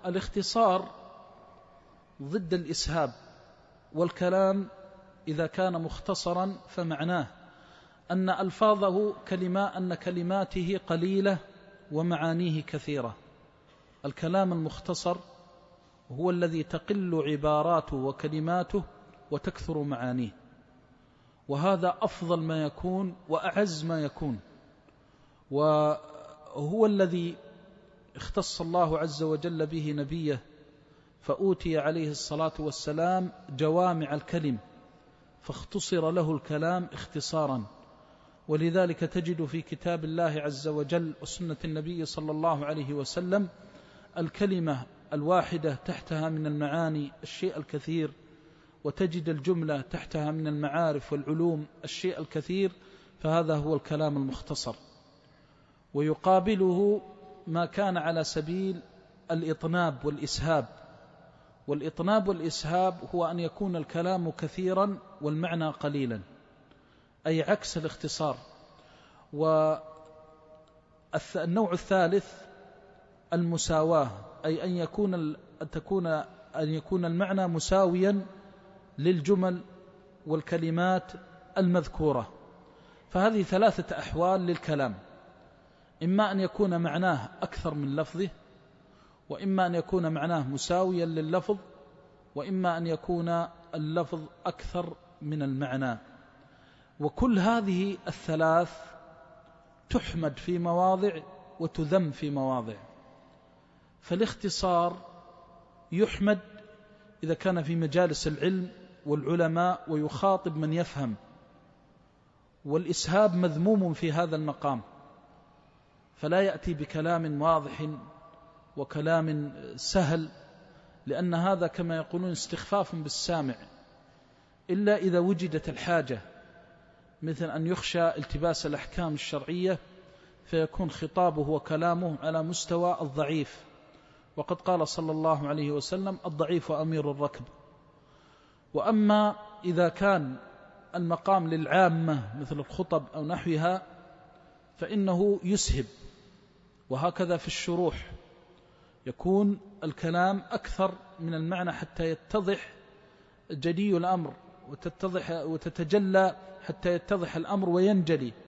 الاختصار ضد الإسهاب، والكلام إذا كان مختصرا فمعناه أن ألفاظه أن كلماته قليلة ومعانيه كثيرة. الكلام المختصر هو الذي تقل عباراته وكلماته وتكثر معانيه، وهذا أفضل ما يكون وأعز ما يكون، وهو الذي اختص الله عز وجل به نبيه، فأوتي عليه الصلاة والسلام جوامع الكلم فاختصر له الكلام اختصارا. ولذلك تجد في كتاب الله عز وجل وسنة النبي صلى الله عليه وسلم الكلمة الواحدة تحتها من المعاني الشيء الكثير، وتجد الجملة تحتها من المعارف والعلوم الشيء الكثير، فهذا هو الكلام المختصر. ويقابله ما كان على سبيل الإطناب والإسهاب. والإطناب والإسهاب هو أن يكون الكلام كثيرا والمعنى قليلا، أي عكس الاختصار. والنوع الثالث المساواة، أي أن يكون المعنى مساويا للجمل والكلمات المذكورة. فهذه ثلاثة أحوال للكلام: إما أن يكون معناه أكثر من لفظه، وإما أن يكون معناه مساويا لللفظ، وإما أن يكون اللفظ أكثر من المعنى. وكل هذه الثلاث تحمد في مواضع وتذم في مواضع. فالاختصار يحمد إذا كان في مجالس العلم والعلماء ويخاطب من يفهم، والإسهاب مذموم في هذا المقام، فلا يأتي بكلام واضح وكلام سهل، لأن هذا كما يقولون استخفاف بالسامع، إلا إذا وجدت الحاجة، مثل أن يخشى التباس الأحكام الشرعية فيكون خطابه وكلامه على مستوى الضعيف، وقد قال صلى الله عليه وسلم: الضعيف أمير الركب. وأما إذا كان المقام للعامة مثل الخطب أو نحوها فإنه يسهب. وهكذا في الشروح يكون الكلام أكثر من المعنى حتى يتضح جلي الأمر وتتجلى حتى يتضح الأمر وينجلي.